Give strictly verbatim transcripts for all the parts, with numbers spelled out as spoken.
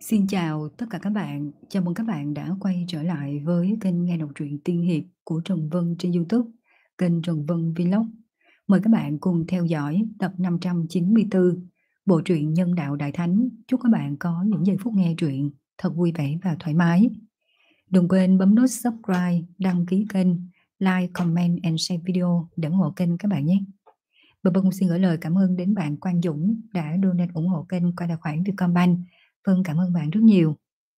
Xin chào tất cả các bạn, chào mừng các bạn đã quay trở lại với kênh nghe đọc truyện tiên hiệp của Trần Vân trên YouTube, kênh Trần Vân Vlog. Mời các bạn cùng theo dõi tập năm trăm chín mươi tư, bộ truyện Nhân đạo Đại Thánh. Chúc các bạn có những giây phút nghe truyện thật vui vẻ và thoải mái. Đừng quên bấm nút subscribe, đăng ký kênh, like, comment and share video để ủng hộ kênh các bạn nhé. Và Vân cũng xin gửi lời cảm ơn đến bạn Quang Dũng đã donate ủng hộ kênh qua tài khoản Vietcombank. Vâng, cảm ơn bạn rất nhiều.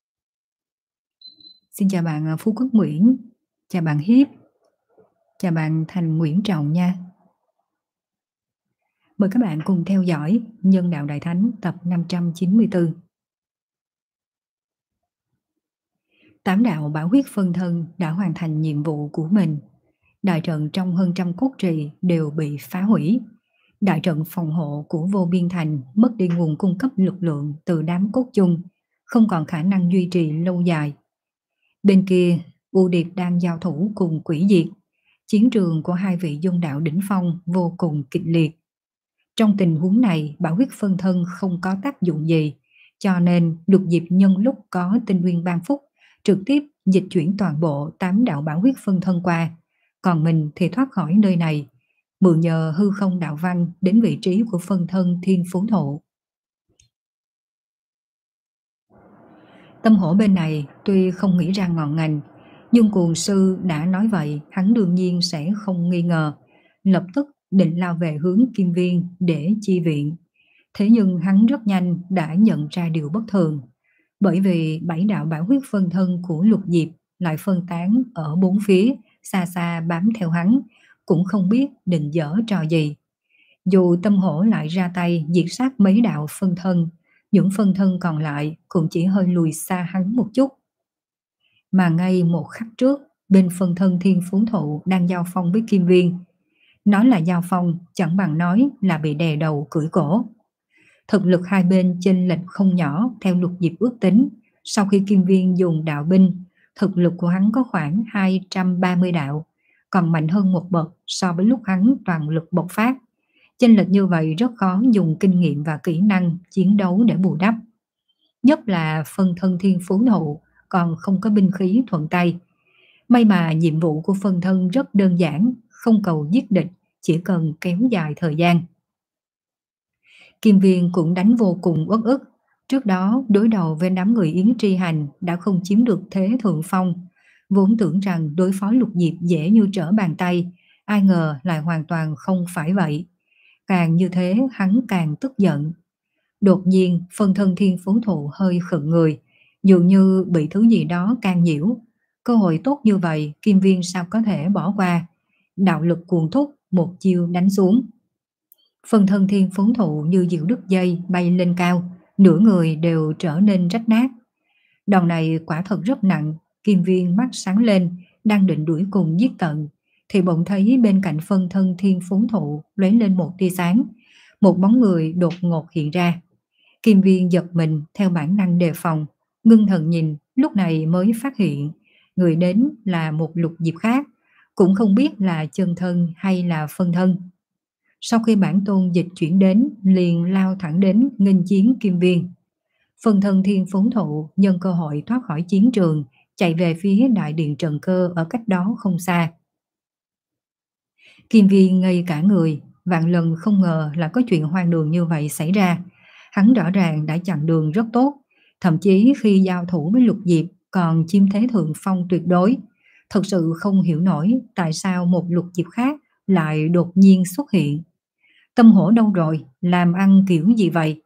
Xin chào bạn à, Phú Quốc Nguyễn, chào bạn Hiếp, chào bạn Thành Nguyễn Trọng nha. Mời các bạn cùng theo dõi Nhân đạo Đại Thánh tập năm trăm chín mươi tư. Tám đạo bảo huyết phân thân đã hoàn thành nhiệm vụ của mình. Đại trận trong hơn trăm cốt trì đều bị phá hủy. Đại trận phòng hộ của Vô Biên Thành mất đi nguồn cung cấp lực lượng từ đám cốt chung, không còn khả năng duy trì lâu dài. Bên kia, U Điệp đang giao thủ cùng Quỷ Diệt. Chiến trường của hai vị dung đạo đỉnh phong vô cùng kịch liệt. Trong tình huống này, bảo huyết phân thân không có tác dụng gì, cho nên Lục Diệp nhân lúc có tinh nguyên ban phúc, trực tiếp dịch chuyển toàn bộ tám đạo bảo huyết phân thân qua, còn mình thì thoát khỏi nơi này, mượn nhờ hư không đạo văn đến vị trí của phân thân Thiên Phú Thụ. Tâm hổ bên này tuy không nghĩ ra ngọn ngành, nhưng cuồng sư đã nói vậy, hắn đương nhiên sẽ không nghi ngờ, lập tức định lao về hướng Kim Viên để chi viện. Thế nhưng hắn rất nhanh đã nhận ra điều bất thường, bởi vì bảy đạo bảo huyết phân thân của Lục Diệp lại phân tán ở bốn phía, xa xa bám theo hắn, cũng không biết định dở trò gì. Dù Tâm hổ lại ra tay diệt sát mấy đạo phân thân, những phân thân còn lại cũng chỉ hơi lùi xa hắn một chút. Mà ngay một khắc trước, bên phân thân Thiên Phú Thụ đang giao phong với Kim Viên. Nói là giao phong chẳng bằng nói là bị đè đầu cưỡi cổ. Thực lực hai bên chênh lệch không nhỏ theo Lục Diệp ước tính. Sau khi Kim Viên dùng đạo binh, thực lực của hắn có khoảng hai trăm ba mươi đạo, còn mạnh hơn một bậc so với lúc hắn toàn lực bộc phát. Chênh lệch như vậy rất khó dùng kinh nghiệm và kỹ năng chiến đấu để bù đắp. Nhất là phân thân Thiên Phú Thụ còn không có binh khí thuận tay. May mà nhiệm vụ của phân thân rất đơn giản, không cầu giết địch, chỉ cần kéo dài thời gian. Kim Viên cũng đánh vô cùng uất ức. Trước đó đối đầu với đám người Yến Tri Hành đã không chiếm được thế thượng phong. Vốn tưởng rằng đối phó Lục Diệp dễ như trở bàn tay, ai ngờ lại hoàn toàn không phải vậy. Càng như thế hắn càng tức giận. Đột nhiên phân thân Thiên Phú Thụ hơi khựng người, dường như bị thứ gì đó can nhiễu. Cơ hội tốt như vậy Kim Viên sao có thể bỏ qua. Đạo lực cuồn thúc, một chiêu đánh xuống. Phân thân Thiên Phú Thụ như diều đứt dây bay lên cao, nửa người đều trở nên rách nát. Đòn này quả thật rất nặng. Kim Viên mắt sáng lên, đang định đuổi cùng giết tận, thì bỗng thấy bên cạnh phân thân Thiên Phú Thụ lóe lên một tia sáng. Một bóng người đột ngột hiện ra. Kim Viên giật mình theo bản năng đề phòng, ngưng thần nhìn, lúc này mới phát hiện người đến là một Lục Diệp khác, cũng không biết là chân thân hay là phân thân. Sau khi bản tôn dịch chuyển đến, liền lao thẳng đến nghênh chiến Kim Viên. Phân thân Thiên Phú Thụ nhân cơ hội thoát khỏi chiến trường, chạy về phía đại điện Trần Cơ ở cách đó không xa. Kim Viên ngây cả người, vạn lần không ngờ là có chuyện hoang đường như vậy xảy ra. Hắn rõ ràng đã chặn đường rất tốt, thậm chí khi giao thủ với Lục Diệp còn chiếm thế thượng phong tuyệt đối. Thật sự không hiểu nổi tại sao một Lục Diệp khác lại đột nhiên xuất hiện. Tâm hổ đâu rồi, làm ăn kiểu gì vậy?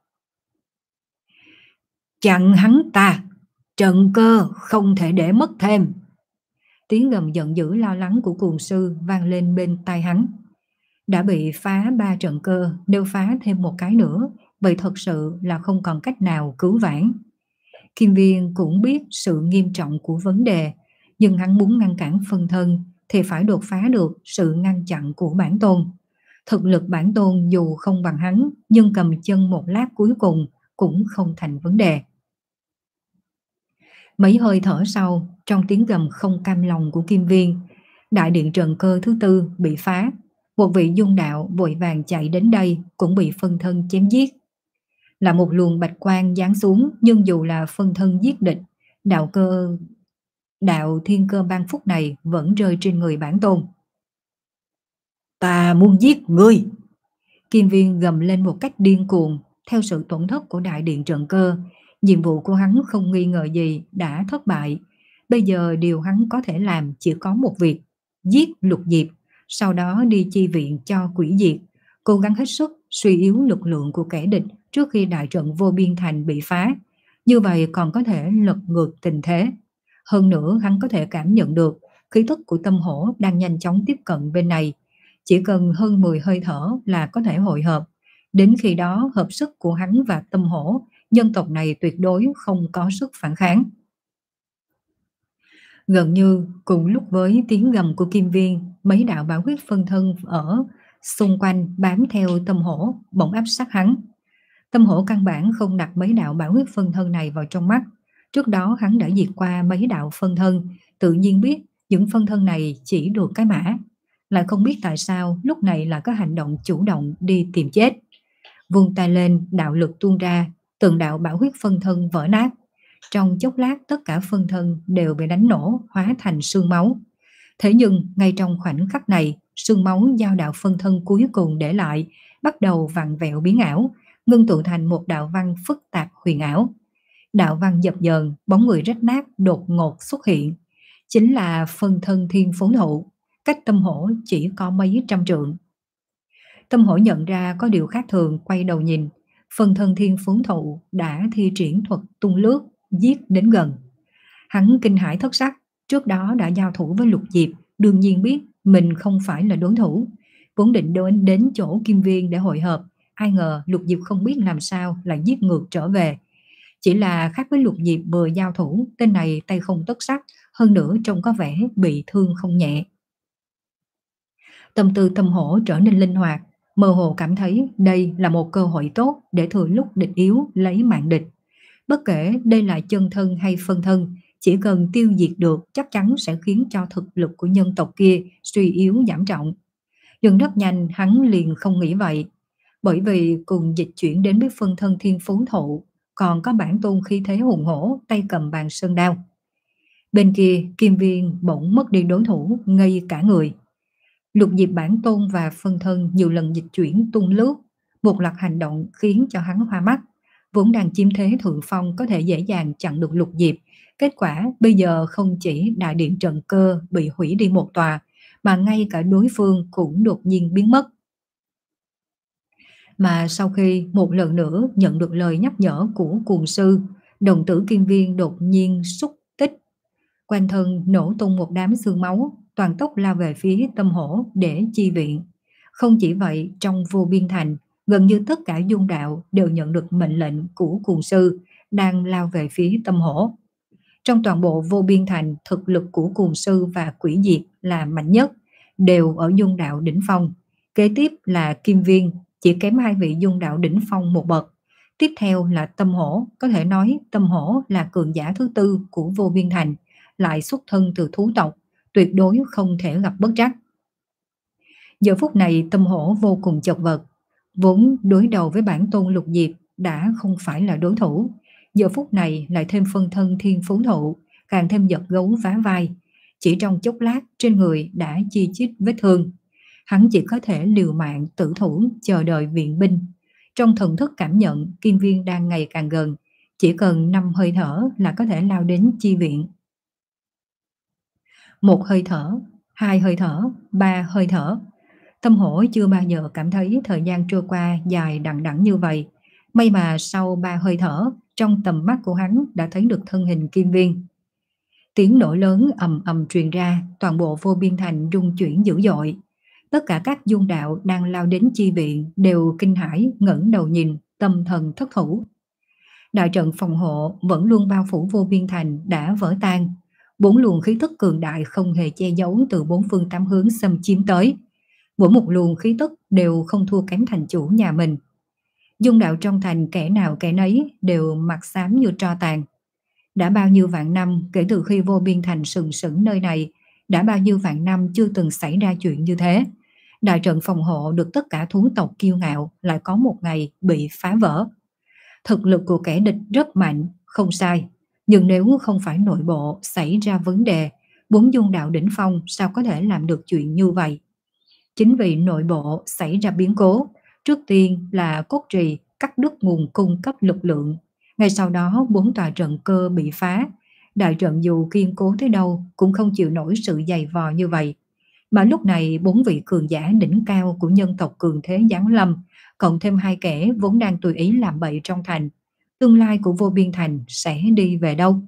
Chặn hắn ta, Trần Cơ không thể để mất thêm. Tiếng gầm giận dữ lo lắng của cuồng sư vang lên bên tai hắn. Đã bị phá ba trận cơ, nếu phá thêm một cái nữa, vậy thật sự là không còn cách nào cứu vãn. Kim Viên cũng biết sự nghiêm trọng của vấn đề, nhưng hắn muốn ngăn cản phân thân thì phải đột phá được sự ngăn chặn của bản tôn. Thực lực bản tôn dù không bằng hắn, nhưng cầm chân một lát cuối cùng cũng không thành vấn đề. Mấy hơi thở sau, trong tiếng gầm không cam lòng của Kim Viên, đại điện Trần Cơ thứ tư bị phá. Một vị dung đạo vội vàng chạy đến đây cũng bị phân thân chém giết. Là một luồng bạch quang giáng xuống, nhưng dù là phân thân giết địch, đạo cơ đạo thiên cơ ban phúc này vẫn rơi trên người bản tôn. Ta muốn giết ngươi! Kim Viên gầm lên một cách điên cuồng, theo sự tổn thất của đại điện trận cơ. Nhiệm vụ của hắn không nghi ngờ gì đã thất bại. Bây giờ điều hắn có thể làm chỉ có một việc: giết Lục Diệp, sau đó đi chi viện cho Quỷ Diệt, cố gắng hết sức suy yếu lực lượng của kẻ địch trước khi đại trận Vô Biên Thành bị phá. Như vậy còn có thể lật ngược tình thế. Hơn nữa hắn có thể cảm nhận được khí tức của Tâm Hổ đang nhanh chóng tiếp cận bên này. Chỉ cần hơn mười hơi thở là có thể hội hợp. Đến khi đó hợp sức của hắn và Tâm Hổ, nhân tộc này tuyệt đối không có sức phản kháng. Gần như cùng lúc với tiếng gầm của Kim Viên, mấy đạo bảo huyết phân thân ở xung quanh bám theo Tâm Hổ, bỗng áp sát hắn. Tâm Hổ căn bản không đặt mấy đạo bảo huyết phân thân này vào trong mắt. Trước đó hắn đã diệt qua mấy đạo phân thân, tự nhiên biết những phân thân này chỉ được cái mã. Lại không biết tại sao lúc này là có hành động chủ động đi tìm chết. Vung tay lên, đạo lực tuôn ra, từng đạo bảo huyết phân thân vỡ nát. Trong chốc lát tất cả phân thân đều bị đánh nổ, hóa thành sương máu. Thế nhưng ngay trong khoảnh khắc này, sương máu do đạo phân thân cuối cùng để lại bắt đầu vặn vẹo biến ảo, ngưng tụ thành một đạo văn phức tạp huyền ảo. Đạo văn dập dờn, bóng người rách nát đột ngột xuất hiện. Chính là phân thân Thiên Phú Thụ, cách Tâm Hổ chỉ có mấy trăm trượng. Tâm Hổ nhận ra có điều khác thường, quay đầu nhìn. Phân thân Thiên Phú Thụ đã thi triển thuật tung lướt, giết đến gần. Hắn kinh hãi thất sắc, trước đó đã giao thủ với Lục Diệp, đương nhiên biết mình không phải là đối thủ. Vốn định đến, đến chỗ Kim Viên để hội hợp, ai ngờ Lục Diệp không biết làm sao lại giết ngược trở về. Chỉ là khác với Lục Diệp vừa giao thủ, tên này tay không tất sắt, hơn nữa trông có vẻ bị thương không nhẹ. Tâm tư Tâm Hổ trở nên linh hoạt, mơ hồ cảm thấy đây là một cơ hội tốt để thừa lúc địch yếu lấy mạng địch. Bất kể đây là chân thân hay phân thân, chỉ cần tiêu diệt được chắc chắn sẽ khiến cho thực lực của nhân tộc kia suy yếu giảm trọng. Nhưng rất nhanh hắn liền không nghĩ vậy, bởi vì cùng dịch chuyển đến với phân thân Thiên Phú Thụ còn có bản tôn khí thế hùng hổ, tay cầm bàn sơn đao. Bên kia Kim Viên bỗng mất đi đối thủ, ngây cả người. Lục Diệp bản tôn và phân thân nhiều lần dịch chuyển tung lướt, một loạt hành động khiến cho hắn hoa mắt. Vốn đang chiếm thế thượng phong có thể dễ dàng chặn được Lục Diệp, kết quả bây giờ không chỉ đại điện trận cơ bị hủy đi một tòa, mà ngay cả đối phương cũng đột nhiên biến mất. Mà sau khi một lần nữa nhận được lời nhắc nhở của cuồng sư, đồng tử Kim Viên đột nhiên xúc tích, quanh thân nổ tung một đám xương máu, toàn tốc lao về phía Tâm Hổ để chi viện. Không chỉ vậy, trong Vô Biên Thành, gần như tất cả dung đạo đều nhận được mệnh lệnh của cuồng sư, đang lao về phía Tâm Hổ. Trong toàn bộ Vô Biên Thành, thực lực của cuồng sư và Quỷ Diệt là mạnh nhất, đều ở dung đạo đỉnh phong. Kế tiếp là Kim Viên, chỉ kém hai vị dung đạo đỉnh phong một bậc. Tiếp theo là Tâm Hổ, có thể nói Tâm Hổ là cường giả thứ tư của Vô Biên Thành, lại xuất thân từ thú tộc, tuyệt đối không thể gặp bất trắc. Giờ phút này Tâm Hổ vô cùng chật vật, vốn đối đầu với bản tôn Lục Diệp đã không phải là đối thủ, giờ phút này lại thêm phân thân Thiên Phú Thụ, càng thêm giật gấu vá vai. Chỉ trong chốc lát trên người đã chi chít vết thương. Hắn chỉ có thể liều mạng tử thủ chờ đợi viện binh. Trong thần thức cảm nhận Kim Viên đang ngày càng gần, chỉ cần năm hơi thở là có thể lao đến chi viện. Một hơi thở, hai hơi thở, ba hơi thở. Tâm Hổ chưa bao giờ cảm thấy thời gian trôi qua dài đằng đẵng như vậy. May mà sau ba hơi thở, trong tầm mắt của hắn đã thấy được thân hình Kim Viên. Tiếng nổ lớn ầm ầm truyền ra, toàn bộ Vô Biên Thành rung chuyển dữ dội. Tất cả các dung đạo đang lao đến chi viện đều kinh hãi ngẩng đầu nhìn, tâm thần thất thủ. Đại trận phòng hộ vẫn luôn bao phủ Vô Biên Thành đã vỡ tan. Bốn luồng khí tức cường đại không hề che giấu từ bốn phương tám hướng xâm chiếm tới. Mỗi một luồng khí tức đều không thua kém thành chủ nhà mình. Dung đạo trong thành kẻ nào kẻ nấy đều mặt xám như tro tàn. Đã bao nhiêu vạn năm kể từ khi Vô Biên Thành sừng sững nơi này, đã bao nhiêu vạn năm chưa từng xảy ra chuyện như thế. Đại trận phòng hộ được tất cả thú tộc kiêu ngạo lại có một ngày bị phá vỡ. Thực lực của kẻ địch rất mạnh, không sai. Nhưng nếu không phải nội bộ xảy ra vấn đề, bốn dung đạo đỉnh phong sao có thể làm được chuyện như vậy? Chính vì nội bộ xảy ra biến cố, trước tiên là cốt trì cắt đứt nguồn cung cấp lực lượng. Ngay sau đó bốn tòa trận cơ bị phá. Đại trận dù kiên cố tới đâu cũng không chịu nổi sự dày vò như vậy. Mà lúc này bốn vị cường giả đỉnh cao của nhân tộc cường thế giáng lâm, cộng thêm hai kẻ vốn đang tùy ý làm bậy trong thành. Tương lai của vô biên thành sẽ đi về đâu?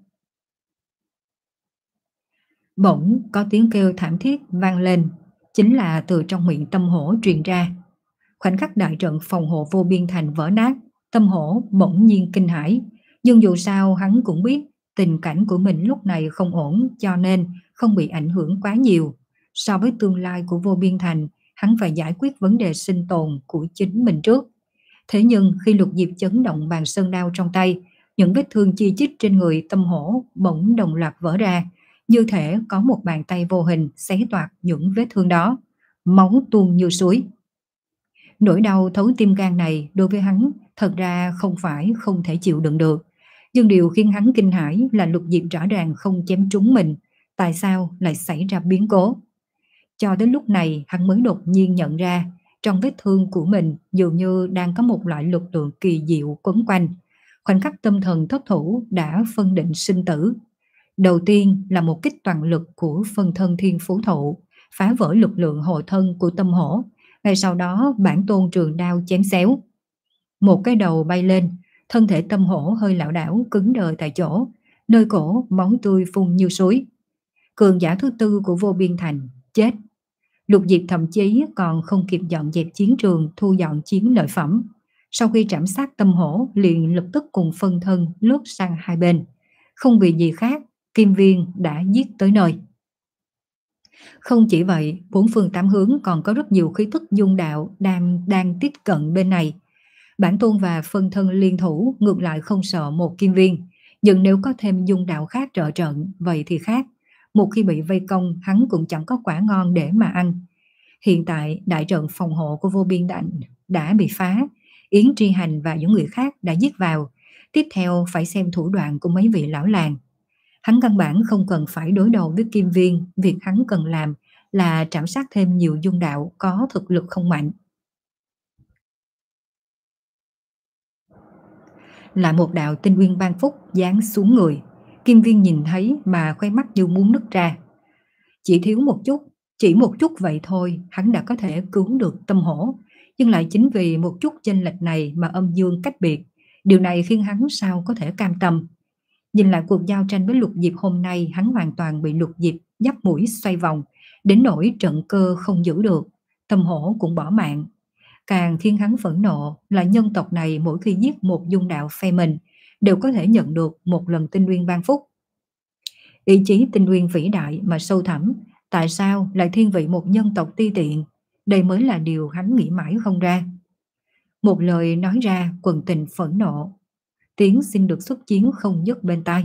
Bỗng có tiếng kêu thảm thiết vang lên, chính là từ trong miệng Tâm Hổ truyền ra. Khoảnh khắc đại trận phòng hộ vô biên thành vỡ nát, Tâm Hổ bỗng nhiên kinh hãi, nhưng dù sao hắn cũng biết tình cảnh của mình lúc này không ổn, cho nên không bị ảnh hưởng quá nhiều. So với tương lai của vô biên thành, hắn phải giải quyết vấn đề sinh tồn của chính mình trước. Thế nhưng khi Lục Diệp chấn động bàn sơn đao trong tay, những vết thương chi chít trên người Tâm Hổ bỗng đồng loạt vỡ ra, như thể có một bàn tay vô hình xé toạc những vết thương đó, máu tuôn như suối. Nỗi đau thấu tim gan này đối với hắn thật ra không phải không thể chịu đựng được. Nhưng điều khiến hắn kinh hãi là Lục Diệp rõ ràng không chém trúng mình, tại sao lại xảy ra biến cố. Cho đến lúc này hắn mới đột nhiên nhận ra trong vết thương của mình dường như đang có một loại lực lượng kỳ diệu quấn quanh. Khoảnh khắc tâm thần thất thủ đã phân định sinh tử. Đầu tiên là một kích toàn lực của phân thân thiên phú thụ, phá vỡ lực lượng hộ thân của Tâm Hổ. Ngay sau đó bản tôn trường đao chém xéo. Một cái đầu bay lên, thân thể Tâm Hổ hơi lảo đảo cứng đờ tại chỗ, nơi cổ máu tươi phun như suối. Cường giả thứ tư của vô biên thành chết. Lục Diệp thậm chí còn không kịp dọn dẹp chiến trường, thu dọn chiến lợi phẩm. Sau khi trảm sát Tâm Hổ liền lập tức cùng phân thân lướt sang hai bên. Không vì gì khác, Kim Viên đã giết tới nơi. Không chỉ vậy, bốn phương tám hướng còn có rất nhiều khí tức dung đạo đang, đang tiếp cận bên này. Bản tôn và phân thân liên thủ ngược lại không sợ một Kim Viên. Nhưng nếu có thêm dung đạo khác trợ trận, vậy thì khác. Một khi bị vây công, hắn cũng chẳng có quả ngon để mà ăn. Hiện tại, đại trận phòng hộ của vô biên đạnh đã bị phá. Yến Tri Hành và những người khác đã giết vào. Tiếp theo phải xem thủ đoạn của mấy vị lão làng. Hắn căn bản không cần phải đối đầu với Kim Viên, việc hắn cần làm là trảm sát thêm nhiều dung đạo có thực lực không mạnh. Là một đạo tinh nguyên ban phúc giáng xuống người. Kim Viên nhìn thấy mà khoe mắt như muốn nứt ra. Chỉ thiếu một chút, chỉ một chút vậy thôi, hắn đã có thể cứu được Tâm Hổ. Nhưng lại chính vì một chút chênh lệch này mà âm dương cách biệt. Điều này khiến hắn sao có thể cam tâm. Nhìn lại cuộc giao tranh với Lục Diệp hôm nay, hắn hoàn toàn bị Lục Diệp dắt mũi xoay vòng, đến nỗi trận cơ không giữ được, Tâm Hổ cũng bỏ mạng. Càng khiến hắn phẫn nộ là nhân tộc này mỗi khi giết một dung đạo phe mình đều có thể nhận được một lần tinh nguyên ban phúc. Ý chí tinh nguyên vĩ đại mà sâu thẳm, tại sao lại thiên vị một nhân tộc ti tiện? Đây mới là điều hắn nghĩ mãi không ra. Một lời nói ra quần tình phẫn nộ, tiếng xin được xuất chiến không dứt bên tai.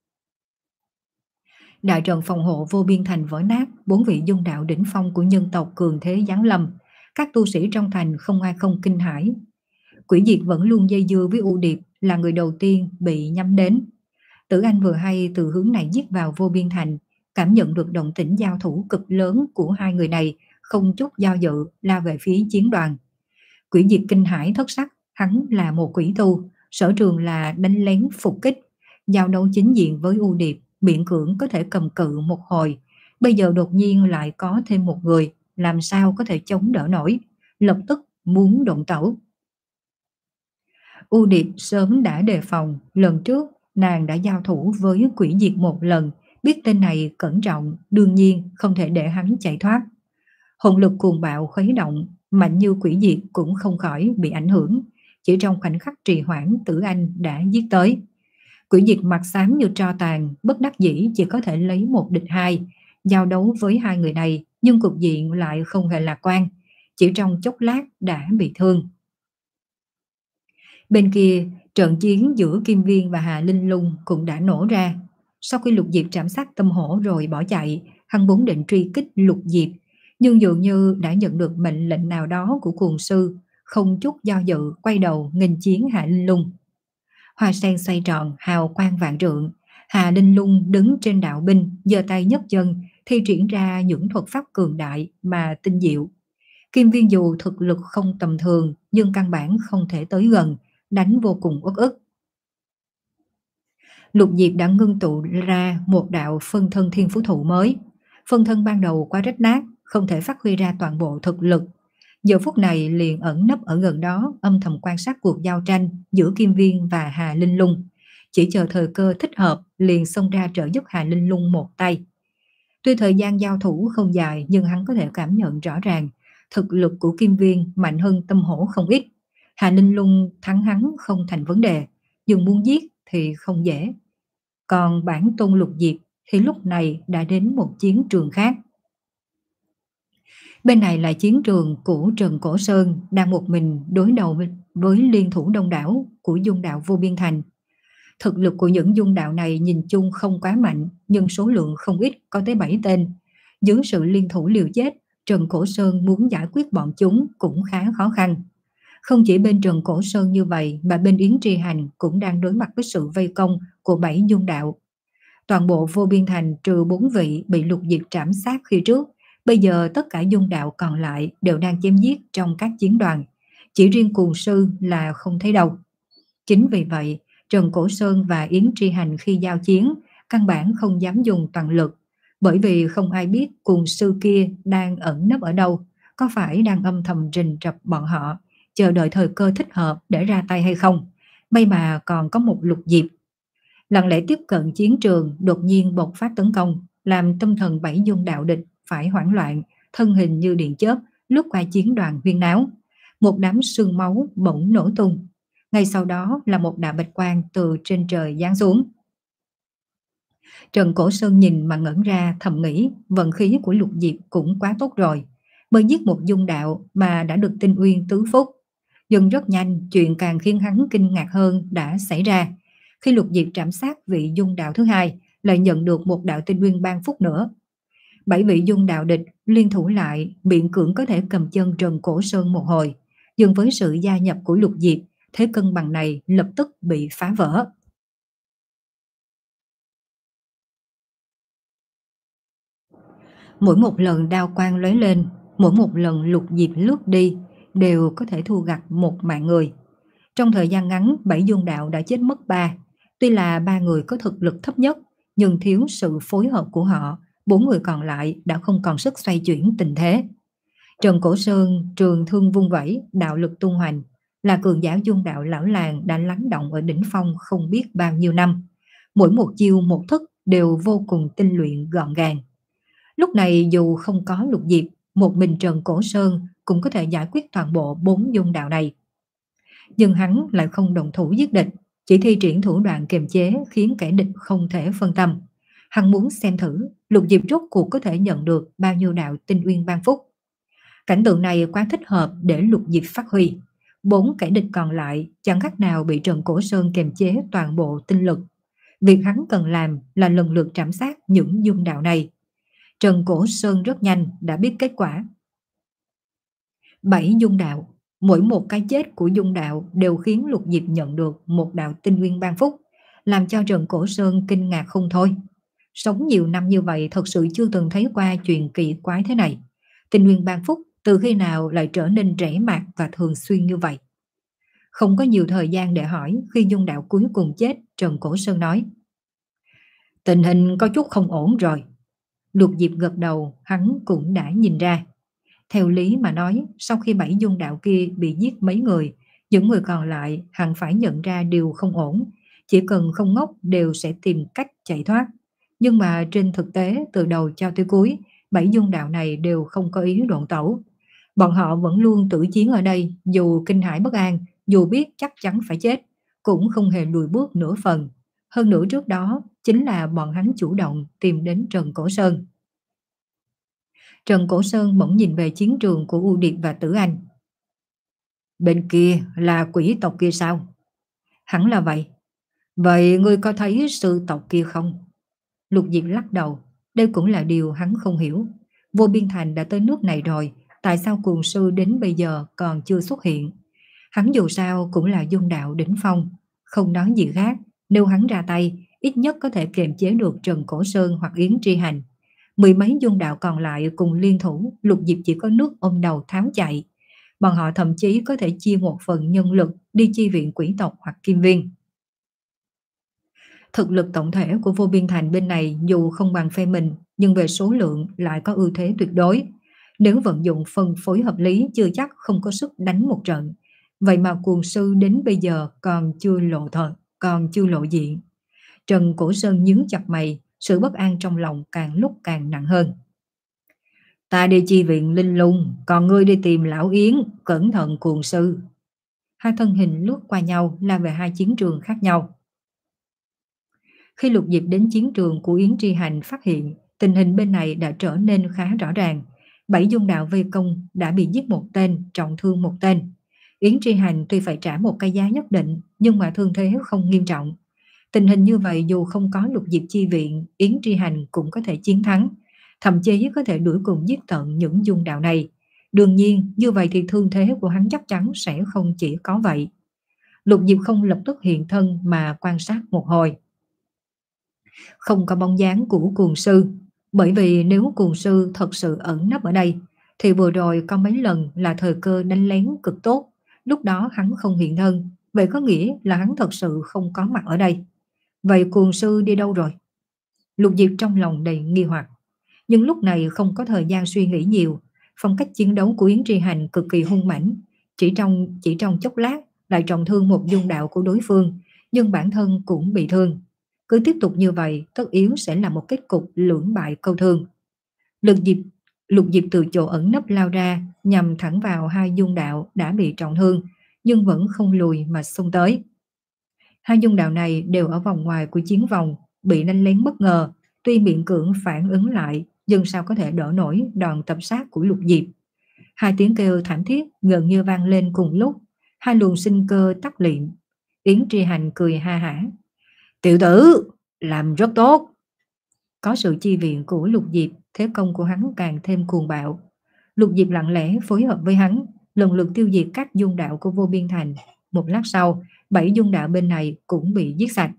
Đại trận phòng hộ vô biên thành vỡ nát, bốn vị dung đạo đỉnh phong của nhân tộc cường thế giáng lâm. Các tu sĩ trong thành không ai không kinh hãi. Quỷ Diệt vẫn luôn dây dưa với U Điệp, là người đầu tiên bị nhắm đến. Tử Anh vừa hay từ hướng này giết vào vô biên thành, cảm nhận được động tĩnh giao thủ cực lớn của hai người này, không chút do dự lao về phía chiến đoàn. Quỷ Diệt kinh hãi thất sắc, hắn là một quỷ tu, sở trường là đánh lén phục kích, giao đấu chính diện với U Điệp, miễn cưỡng có thể cầm cự một hồi. Bây giờ đột nhiên lại có thêm một người, làm sao có thể chống đỡ nổi, lập tức muốn động tẩu. U Điệp sớm đã đề phòng, lần trước nàng đã giao thủ với Quỷ Diệt một lần, biết tên này cẩn trọng, đương nhiên không thể để hắn chạy thoát. Hồn lực cuồng bạo khuấy động, mạnh như Quỷ Diệt cũng không khỏi bị ảnh hưởng. Chỉ trong khoảnh khắc trì hoãn, Tử Anh đã giết tới. Quỷ Diệt mặt xám như tro tàn, bất đắc dĩ chỉ có thể lấy một địch hai, giao đấu với hai người này, nhưng cục diện lại không hề lạc quan, chỉ trong chốc lát đã bị thương. Bên kia, trận chiến giữa Kim Viên và Hà Linh Lung cũng đã nổ ra. Sau khi Lục Diệp trảm sát Tâm Hổ rồi bỏ chạy, hắn vốn định truy kích Lục Diệp, nhưng dường như đã nhận được mệnh lệnh nào đó của cuồng sư, không chút do dự quay đầu nghênh chiến Hạ Linh Lung. Hoa sen xoay tròn, hào quang vạn trượng. Hà Linh Lung đứng trên đạo binh, giơ tay nhấc chân, thi triển ra những thuật pháp cường đại mà tinh diệu. Kim Viên dù thực lực không tầm thường, nhưng căn bản không thể tới gần, đánh vô cùng uất ức. Lục Diệp đã ngưng tụ ra một đạo phân thân thiên phú thụ mới. Phân thân ban đầu quá rách nát, không thể phát huy ra toàn bộ thực lực. Giờ phút này liền ẩn nấp ở gần đó, âm thầm quan sát cuộc giao tranh giữa Kim Viên và Hà Linh Lung. Chỉ chờ thời cơ thích hợp, liền xông ra trợ giúp Hà Linh Lung một tay. Tuy thời gian giao thủ không dài, nhưng hắn có thể cảm nhận rõ ràng thực lực của Kim Viên mạnh hơn Tâm Hổ không ít. Hà Linh Lung thắng hắn không thành vấn đề, nhưng muốn giết thì không dễ. Còn bản tôn Lục Diệp thì lúc này đã đến một chiến trường khác. Bên này là chiến trường của Trần Cổ Sơn đang một mình đối đầu với liên thủ đông đảo của Dung Đạo Vô Biên Thành. Thực lực của những dung đạo này nhìn chung không quá mạnh, nhưng số lượng không ít, có tới bảy tên. Dưới sự liên thủ liều chết, Trần Cổ Sơn muốn giải quyết bọn chúng cũng khá khó khăn. Không chỉ bên Trần Cổ Sơn như vậy, mà bên Yến Tri Hành cũng đang đối mặt với sự vây công của bảy dung đạo. Toàn bộ Vô Biên Thành trừ bốn vị bị Lục Diệp trảm sát khi trước, bây giờ tất cả dung đạo còn lại đều đang chém giết trong các chiến đoàn. Chỉ riêng Cuồng Sư là không thấy đâu. Chính vì vậy, Trần Cổ Sơn và Yến Tri Hành khi giao chiến căn bản không dám dùng toàn lực, bởi vì không ai biết Cuồng Sư kia đang ẩn nấp ở đâu, có phải đang âm thầm rình rập bọn họ, chờ đợi thời cơ thích hợp để ra tay hay không. May mà còn có một Lục Diệp lặng lẽ tiếp cận chiến trường, đột nhiên bộc phát tấn công, làm tâm thần bảy dung đạo địch phải hoảng loạn, thân hình như điện chớp lướt qua chiến đoàn huyên náo. Một đám sương máu bỗng nổ tung. Ngay sau đó là một đạo bạch quang từ trên trời giáng xuống. Trần Cổ Sơn nhìn mà ngẩn ra, thầm nghĩ vận khí của Lục Diệp cũng quá tốt rồi, mới giết một dung đạo mà đã được tinh uyên tứ phúc. Nhưng rất nhanh, chuyện càng khiến hắn kinh ngạc hơn đã xảy ra. Khi Lục Diệp trảm sát vị dung đạo thứ hai, lại nhận được một đạo tinh uyên ban phúc nữa. Bảy vị dung đạo địch liên thủ lại, miễn cưỡng có thể cầm chân Trần Cổ Sơn một hồi. Nhưng với sự gia nhập của Lục Diệp, thế cân bằng này lập tức bị phá vỡ. Mỗi một lần đao quang lóe lên, mỗi một lần Lục Diệp lướt đi, đều có thể thu gặt một mạng người. Trong thời gian ngắn, bảy dung đạo đã chết mất ba. Tuy là ba người có thực lực thấp nhất, nhưng thiếu sự phối hợp của họ, bốn người còn lại đã không còn sức xoay chuyển tình thế. Trần Cổ Sơn trường thương vung vẩy, đạo lực tung hoành, là cường giả dung đạo lão làng đã lắng động ở đỉnh phong không biết bao nhiêu năm. Mỗi một chiêu một thức đều vô cùng tinh luyện gọn gàng. Lúc này dù không có Lục Diệp, một mình Trần Cổ Sơn cũng có thể giải quyết toàn bộ bốn dung đạo này. Nhưng hắn lại không động thủ giết địch, chỉ thi triển thủ đoạn kiềm chế khiến kẻ địch không thể phân tâm. Hắn muốn xem thử Lục Diệp rốt cuộc có thể nhận được bao nhiêu đạo tinh uyên ban phúc. Cảnh tượng này quá thích hợp để Lục Diệp phát huy. Bốn kẻ địch còn lại chẳng khác nào bị Trần Cổ Sơn kiềm chế toàn bộ tinh lực. Việc hắn cần làm là lần lượt trảm sát những dung đạo này. Trần Cổ Sơn rất nhanh đã biết kết quả. Bảy dung đạo, mỗi một cái chết của dung đạo đều khiến Lục Diệp nhận được một đạo tinh nguyên ban phúc, làm cho Trần Cổ Sơn kinh ngạc không thôi. Sống nhiều năm như vậy thật sự chưa từng thấy qua chuyện kỳ quái thế này. Tinh nguyên ban phúc từ khi nào lại trở nên rẻ mạt và thường xuyên như vậy? Không có nhiều thời gian để hỏi, khi dung đạo cuối cùng chết, Trần Cổ Sơn nói: tình hình có chút không ổn rồi. Lục Diệp gật đầu, hắn cũng đã nhìn ra. Theo lý mà nói, sau khi bảy dung đạo kia bị giết mấy người, những người còn lại hẳn phải nhận ra điều không ổn, chỉ cần không ngốc đều sẽ tìm cách chạy thoát. Nhưng mà trên thực tế, từ đầu cho tới cuối, bảy dung đạo này đều không có ý độn tẩu. Bọn họ vẫn luôn tử chiến ở đây, dù kinh hãi bất an, dù biết chắc chắn phải chết, cũng không hề lùi bước nửa phần. Hơn nữa trước đó, chính là bọn hắn chủ động tìm đến Trần Cổ Sơn. Trần Cổ Sơn bỗng nhìn về chiến trường của U Điệp và Tử Anh. Bên kia là quỷ tộc kia sao? Hẳn là vậy. Vậy ngươi có thấy sư tộc kia không? Lục Diệp lắc đầu. Đây cũng là điều hắn không hiểu. Vô Biên Thành đã tới nước này rồi, tại sao Cuồng Sư đến bây giờ còn chưa xuất hiện? Hắn dù sao cũng là dung đạo đỉnh phong, Không nói gì khác, nếu hắn ra tay, ít nhất có thể kiềm chế được Trần Cổ Sơn hoặc Yến Tri Hành. Mười mấy dung đạo còn lại cùng liên thủ, Lục Diệp chỉ có nước ôm đầu tháo chạy. Bọn họ thậm chí có thể chia một phần nhân lực đi chi viện quỷ tộc hoặc kim viên. Thực lực tổng thể của Vô Biên Thành bên này dù không bằng phe mình, nhưng về số lượng lại có ưu thế tuyệt đối. Nếu vận dụng phân phối hợp lý chưa chắc không có sức đánh một trận. Vậy mà cuồng sư đến bây giờ còn chưa lộ thật, còn chưa lộ diện. Trần Cổ Sơn nhướng chặt mày, sự bất an trong lòng càng lúc càng nặng hơn. Ta đi chi viện Linh Lung, còn ngươi đi tìm Lão Yến, cẩn thận cuồng sư. Hai thân hình lướt qua nhau là về hai chiến trường khác nhau. Khi Lục Diệp đến chiến trường của Yến Tri Hành phát hiện tình hình bên này đã trở nên khá rõ ràng. Bảy dung đạo vây công đã bị giết một tên, trọng thương một tên. Yến Tri Hành tuy phải trả một cái giá nhất định, nhưng mà thương thế không nghiêm trọng. Tình hình như vậy dù không có Lục Diệp chi viện, Yến Tri Hành cũng có thể chiến thắng, thậm chí có thể đuổi cùng giết tận những dung đạo này. Đương nhiên, như vậy thì thương thế của hắn chắc chắn sẽ không chỉ có vậy. Lục Diệp không lập tức hiện thân mà quan sát một hồi. Không có bóng dáng của cuồng sư, bởi vì nếu cuồng sư thật sự ẩn nấp ở đây, thì vừa rồi có mấy lần là thời cơ đánh lén cực tốt, lúc đó hắn không hiện thân, vậy có nghĩa là hắn thật sự không có mặt ở đây. Vậy cuồng sư đi đâu rồi? Lục Diệp trong lòng đầy nghi hoặc, nhưng lúc này không có thời gian suy nghĩ nhiều. Phong cách chiến đấu của Yến Tri Hành cực kỳ hung mãnh, chỉ trong chỉ trong chốc lát lại trọng thương một dung đạo của đối phương, nhưng bản thân cũng bị thương. Cứ tiếp tục như vậy, tất yếu sẽ là một kết cục lưỡng bại câu thương. Lục Diệp, Lục Diệp từ chỗ ẩn nấp lao ra, nhằm thẳng vào hai dung đạo đã bị trọng thương, nhưng vẫn không lùi mà xông tới. Hai dung đạo này đều ở vòng ngoài của chiến vòng, bị đánh lén bất ngờ, tuy miễn cưỡng phản ứng lại, nhưng sao có thể đỡ nổi đòn tập sát của Lục Diệp. Hai tiếng kêu thảm thiết gần như vang lên cùng lúc, hai luồng sinh cơ tắt liệm. Yến Tri Hành cười ha hả. Tiểu tử, làm rất tốt. Có sự chi viện của Lục Diệp, thế công của hắn càng thêm cuồng bạo. Lục Diệp lặng lẽ phối hợp với hắn, lần lượt tiêu diệt các dung đạo của Vô Biên Thành. Một lát sau, bảy dung đạo bên này cũng bị giết sạch.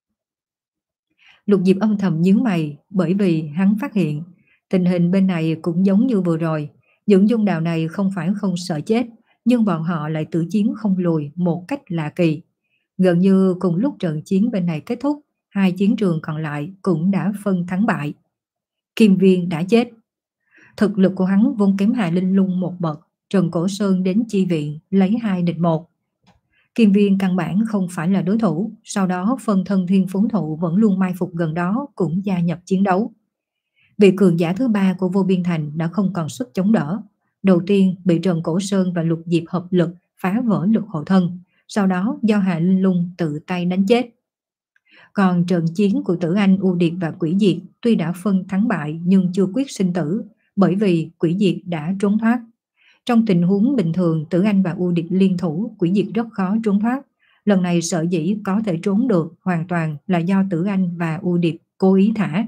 Lục Diệp âm thầm nhíu mày, bởi vì hắn phát hiện tình hình bên này cũng giống như vừa rồi. Những dung đạo này không phải không sợ chết, nhưng bọn họ lại tự chiến không lùi một cách lạ kỳ. Gần như cùng lúc trận chiến bên này kết thúc, hai chiến trường còn lại cũng đã phân thắng bại. Kim Viên đã chết. Thực lực của hắn vốn kém Hà Linh Lung một bậc, Trần Cổ Sơn đến chi viện lấy hai địch một. Kim Viên căn bản không phải là đối thủ, sau đó phân thân Thiên Phú Thụ vẫn luôn mai phục gần đó cũng gia nhập chiến đấu. Vị cường giả thứ ba của Vô Biên Thành đã không còn sức chống đỡ. Đầu tiên bị Trần Cổ Sơn và Lục Diệp hợp lực phá vỡ lực hộ thân, sau đó do Hà Linh Lung tự tay đánh chết. Còn trận chiến của Tử Anh, U Điệp và Quỷ Diệt tuy đã phân thắng bại nhưng chưa quyết sinh tử, bởi vì Quỷ Diệt đã trốn thoát. Trong tình huống bình thường, Tử Anh và U Điệp liên thủ, Quỷ Diệt rất khó trốn thoát. Lần này sở dĩ có thể trốn được hoàn toàn là do Tử Anh và U Điệp cố ý thả.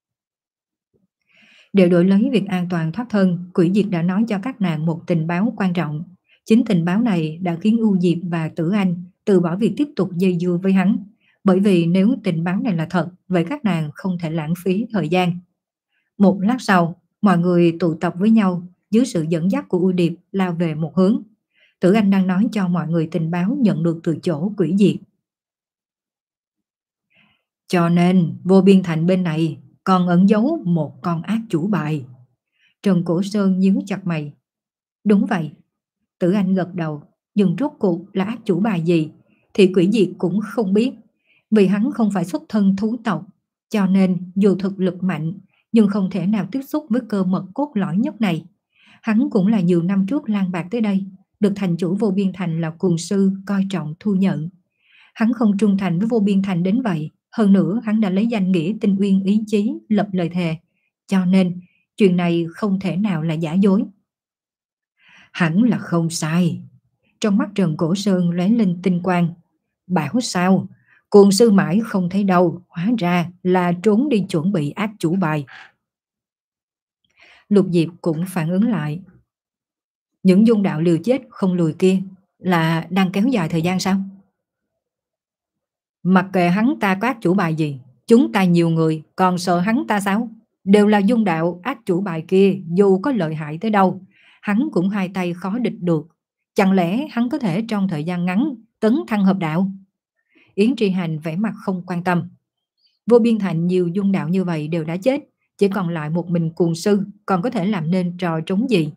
Để đổi lấy việc an toàn thoát thân, Quỷ Diệt đã nói cho các nàng một tình báo quan trọng. Chính tình báo này đã khiến U Diệp và Tử Anh từ bỏ việc tiếp tục dây dưa với hắn. Bởi vì nếu tình báo này là thật, vậy các nàng không thể lãng phí thời gian. Một lát sau, mọi người tụ tập với nhau, dưới sự dẫn dắt của U Điệp lao về một hướng. Tử Anh đang nói cho mọi người tình báo nhận được từ chỗ Quỷ Diệt. Cho nên, Vô Biên Thành bên này còn ẩn giấu một con ác chủ bài. Trần Cổ Sơn nhíu chặt mày. Đúng vậy. Tử Anh gật đầu, nhưng rốt cuộc là ác chủ bài gì thì Quỷ Diệt cũng không biết. Vì hắn không phải xuất thân thú tộc, cho nên dù thực lực mạnh nhưng không thể nào tiếp xúc với cơ mật cốt lõi nhất này. Hắn cũng là nhiều năm trước lang bạc tới đây, được thành chủ Vô Biên Thành là cuồng sư coi trọng thu nhận. Hắn không trung thành với Vô Biên Thành đến vậy, hơn nữa hắn đã lấy danh nghĩa Tinh Uyên ý chí lập lời thề, cho nên chuyện này không thể nào là giả dối. Hẳn là không sai. Trong mắt Trần Cổ Sơn lóe lên tinh quang. Bảo sao? Cuồng sư mãi không thấy đâu, hóa ra là trốn đi chuẩn bị ác chủ bài. Lục Diệp cũng phản ứng lại. Những dung đạo liều chết không lùi kia là đang kéo dài thời gian sao? Mặc kệ hắn ta có ác chủ bài gì, chúng ta nhiều người còn sợ hắn ta sao? Đều là dung đạo, ác chủ bài kia dù có lợi hại tới đâu, hắn cũng hai tay khó địch được. Chẳng lẽ hắn có thể trong thời gian ngắn tấn thăng hợp đạo? Yến Tri Hành vẻ mặt không quan tâm. Vô biên thành nhiều dung đạo như vậy đều đã chết, chỉ còn lại một mình cuồng sư, còn có thể làm nên trò trống gì?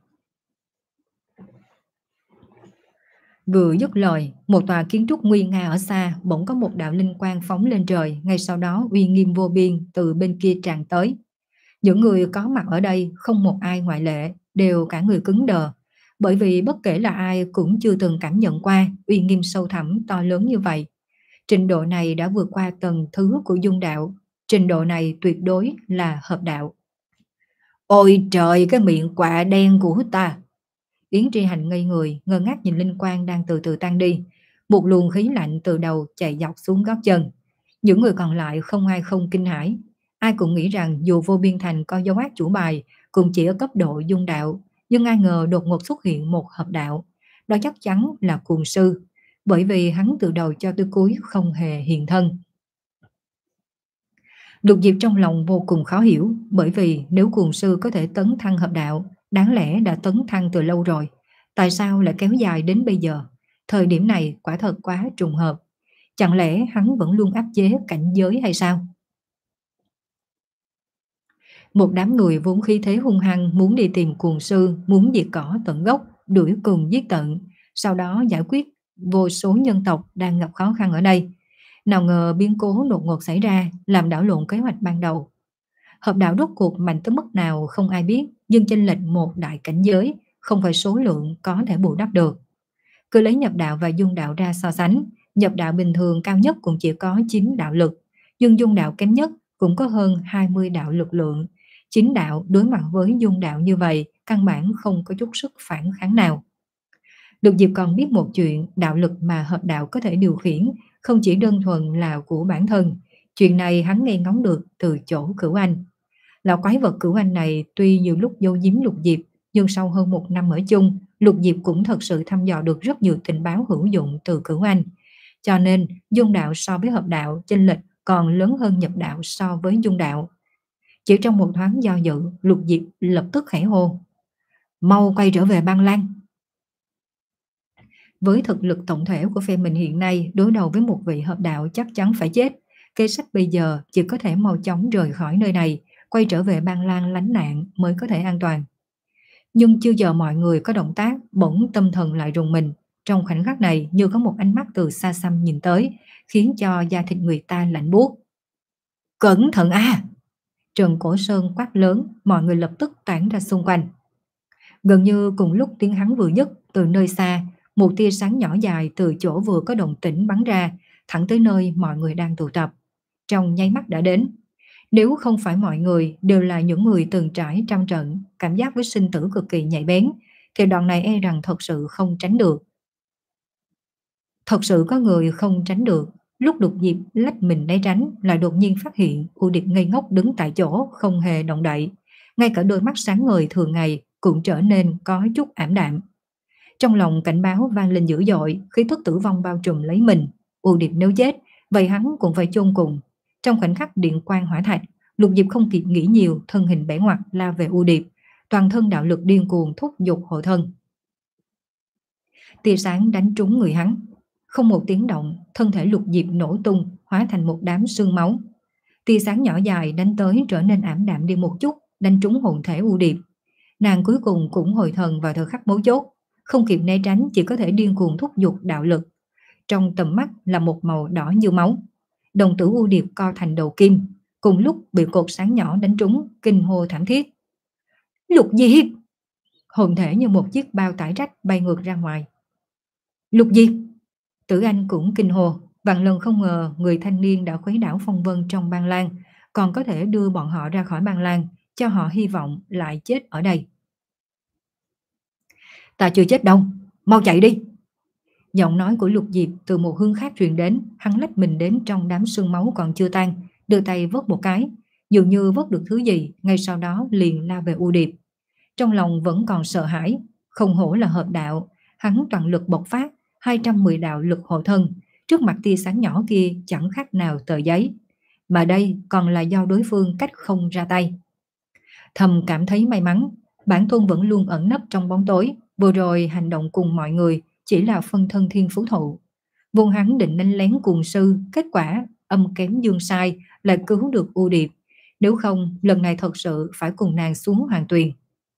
Vừa dứt lời, một tòa kiến trúc nguy nga ở xa bỗng có một đạo linh quang phóng lên trời, ngay sau đó uy nghiêm vô biên từ bên kia tràn tới. Những người có mặt ở đây không một ai ngoại lệ, đều cả người cứng đờ, bởi vì bất kể là ai cũng chưa từng cảm nhận qua uy nghiêm sâu thẳm to lớn như vậy. Trình độ này đã vượt qua tầng thứ của dung đạo, trình độ này tuyệt đối là hợp đạo. Ôi trời, cái miệng quạ đen của ta! Yến Tri Hành ngây người, ngơ ngác nhìn linh quang đang từ từ tan đi. Một luồng khí lạnh từ đầu chạy dọc xuống gót chân. Những người còn lại không ai không kinh hãi. Ai cũng nghĩ rằng dù Vô Biên Thành có dấu ác chủ bài, cũng chỉ ở cấp độ dung đạo, nhưng ai ngờ đột ngột xuất hiện một hợp đạo. Đó chắc chắn là cuồng sư, bởi vì hắn từ đầu cho tới cuối không hề hiện thân. Lục Diệp trong lòng vô cùng khó hiểu, bởi vì nếu cuồng sư có thể tấn thăng hợp đạo, đáng lẽ đã tấn thăng từ lâu rồi. Tại sao lại kéo dài đến bây giờ? Thời điểm này quả thật quá trùng hợp. Chẳng lẽ hắn vẫn luôn áp chế cảnh giới hay sao? Một đám người vốn khí thế hung hăng muốn đi tìm cuồng sư, muốn diệt cỏ tận gốc, đuổi cùng giết tận, sau đó giải quyết vô số nhân tộc đang gặp khó khăn ở đây. Nào ngờ biến cố đột ngột xảy ra, làm đảo lộn kế hoạch ban đầu. Hợp đạo rốt cuộc mạnh tới mức nào không ai biết, nhưng chênh lệch một đại cảnh giới, không phải số lượng có thể bù đắp được. Cứ lấy nhập đạo và dung đạo ra so sánh, nhập đạo bình thường cao nhất cũng chỉ có chín đạo lực, nhưng dung đạo kém nhất cũng có hơn hai mươi đạo lực lượng. Chín đạo đối mặt với dung đạo như vậy, căn bản không có chút sức phản kháng nào. Lục Diệp còn biết một chuyện, đạo lực mà hợp đạo có thể điều khiển không chỉ đơn thuần là của bản thân. Chuyện này hắn nghe ngóng được từ chỗ Cửu Anh. Lão quái vật Cửu Anh này tuy nhiều lúc giấu giếm Lục Diệp, nhưng sau hơn một năm ở chung, Lục Diệp cũng thật sự thăm dò được rất nhiều tình báo hữu dụng từ Cửu Anh. Cho nên, dung đạo so với hợp đạo chênh lệch còn lớn hơn nhập đạo so với dung đạo. Chỉ trong một thoáng do dự, Lục Diệp lập tức khẽ hô: mau quay trở về Băng Lan. Với thực lực tổng thể của phe mình hiện nay, đối đầu với một vị hợp đạo chắc chắn phải chết. Kế sách bây giờ chỉ có thể mau chóng rời khỏi nơi này, quay trở về Băng Lan lánh nạn mới có thể an toàn. Nhưng chưa giờ mọi người có động tác, bỗng tâm thần lại rùng mình. Trong khoảnh khắc này như có một ánh mắt từ xa xăm nhìn tới, khiến cho da thịt người ta lạnh buốt. Cẩn thận a! À! Trần Cổ Sơn quát lớn, mọi người lập tức tản ra xung quanh. Gần như cùng lúc tiếng hắn vừa dứt, từ nơi xa, một tia sáng nhỏ dài từ chỗ vừa có động tĩnh bắn ra, thẳng tới nơi mọi người đang tụ tập. Trong nháy mắt đã đến. Nếu không phải mọi người đều là những người từng trải trăm trận, cảm giác với sinh tử cực kỳ nhạy bén, thì đoạn này e rằng thật sự không tránh được. Thật sự có người không tránh được. Lúc Lục Diệp lách mình né tránh, lại đột nhiên phát hiện U Điệp ngây ngốc đứng tại chỗ, không hề động đậy. Ngay cả đôi mắt sáng ngời thường ngày cũng trở nên có chút ảm đạm. Trong lòng cảnh báo vang lên dữ dội, khí thức tử vong bao trùm lấy mình. U Điệp nếu chết, vậy hắn cũng phải chôn cùng. Trong khoảnh khắc điện quang hỏa thạch, Lục Diệp không kịp nghĩ nhiều, thân hình bẻ ngoặt lao về U Điệp, toàn thân đạo lực điên cuồng thúc giục hộ thân. Tia sáng đánh trúng người hắn, không một tiếng động, thân thể Lục Diệp nổ tung, hóa thành một đám sương máu. Tia sáng nhỏ dài đánh tới trở nên ảm đạm đi một chút, đánh trúng hồn thể U Điệp. Nàng cuối cùng cũng hồi thần vào thời khắc mấu chốt, không kịp né tránh, chỉ có thể điên cuồng thúc giục đạo lực. Trong tầm mắt là một màu đỏ như máu. Đồng tử U Điệp co thành đầu kim, cùng lúc bị cột sáng nhỏ đánh trúng, kinh hô thảm thiết. Lục Diệp! Hồn thể như một chiếc bao tải rách bay ngược ra ngoài. Lục Diệp! Tử Anh cũng kinh hô, vạn lần không ngờ người thanh niên đã khuấy đảo phong vân trong Băng Lan, còn có thể đưa bọn họ ra khỏi Băng Lan, cho họ hy vọng lại chết ở đây. Ta chưa chết đâu, mau chạy đi! Giọng nói của Lục Diệp từ một hướng khác truyền đến, hắn lách mình đến trong đám sương máu còn chưa tan, đưa tay vớt một cái, dường như vớt được thứ gì, ngay sau đó liền lao về U Điệp. Trong lòng vẫn còn sợ hãi, không hổ là hợp đạo, hắn toàn lực bộc phát, hai trăm mười đạo lực hộ thân, trước mặt tia sáng nhỏ kia chẳng khác nào tờ giấy, mà đây còn là do đối phương cách không ra tay. Thầm cảm thấy may mắn, bản tôn vẫn luôn ẩn nấp trong bóng tối, vừa rồi hành động cùng mọi người chỉ là phân thân thiên phú thụ. Vốn hắn định đánh lén cùng sư, kết quả âm kém dương sai lại cứu được U Điệp, nếu không lần này thật sự phải cùng nàng xuống hoàng tuyền.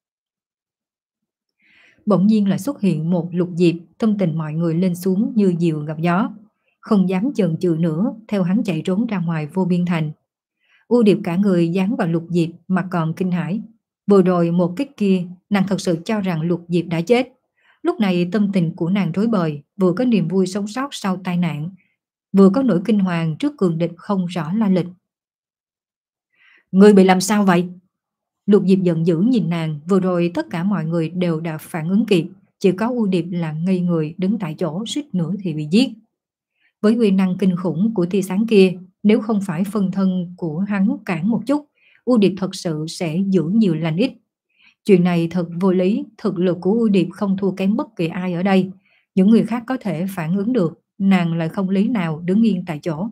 Bỗng nhiên lại xuất hiện một Lục Diệp, tâm tình mọi người lên xuống như diều gặp gió, không dám chần chừ nữa, theo hắn chạy trốn ra ngoài vô biên thành. U Điệp cả người dán vào Lục Diệp mà còn kinh hãi. Vừa rồi một kích kia, nàng thật sự cho rằng Lục Diệp đã chết. Lúc này tâm tình của nàng rối bời, vừa có niềm vui sống sót sau tai nạn, vừa có nỗi kinh hoàng trước cường địch không rõ la lịch. Người bị làm sao vậy? Lục Diệp giận dữ nhìn nàng, vừa rồi tất cả mọi người đều đã phản ứng kịp, chỉ có U Điệp là ngây người đứng tại chỗ, suýt nữa thì bị giết. Với uy năng kinh khủng của tia sáng kia, nếu không phải phân thân của hắn cản một chút, U Điệp thật sự sẽ giữ nhiều lành ít. Chuyện này thật vô lý, thực lực của U Điệp không thua kém bất kỳ ai ở đây. Những người khác có thể phản ứng được, nàng lại không lý nào đứng yên tại chỗ.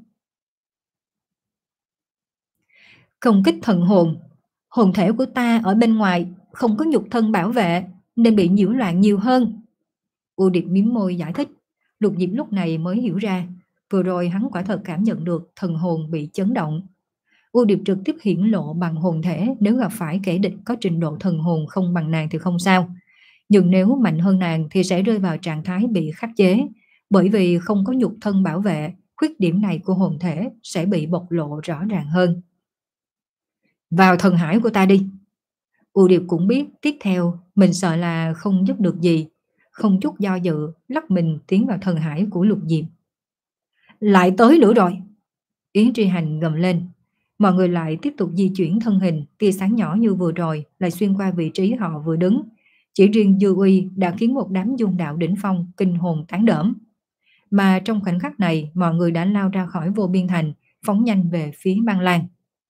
Công kích thần hồn. Hồn thể của ta ở bên ngoài không có nhục thân bảo vệ nên bị nhiễu loạn nhiều hơn. U Điệp mím môi giải thích. Lục Diệp lúc này mới hiểu ra, vừa rồi hắn quả thật cảm nhận được thần hồn bị chấn động. U Điệp trực tiếp hiển lộ bằng hồn thể, nếu gặp phải kẻ địch có trình độ thần hồn không bằng nàng thì không sao. Nhưng nếu mạnh hơn nàng thì sẽ rơi vào trạng thái bị khắc chế, bởi vì không có nhục thân bảo vệ, khuyết điểm này của hồn thể sẽ bị bộc lộ rõ ràng hơn. Vào thần hải của ta đi. U Điệp cũng biết tiếp theo mình sợ là không giúp được gì, không chút do dự lắc mình tiến vào thần hải của Lục Diệp. Lại tới nữa rồi. Yến Tri Hành gầm lên. Mọi người lại tiếp tục di chuyển thân hình, tia sáng nhỏ như vừa rồi lại xuyên qua vị trí họ vừa đứng. Chỉ riêng Dư Uy đã khiến một đám dung đạo đỉnh phong kinh hồn tán đỡm. Mà trong khoảnh khắc này, mọi người đã lao ra khỏi vô biên thành, phóng nhanh về phía Băng Lan.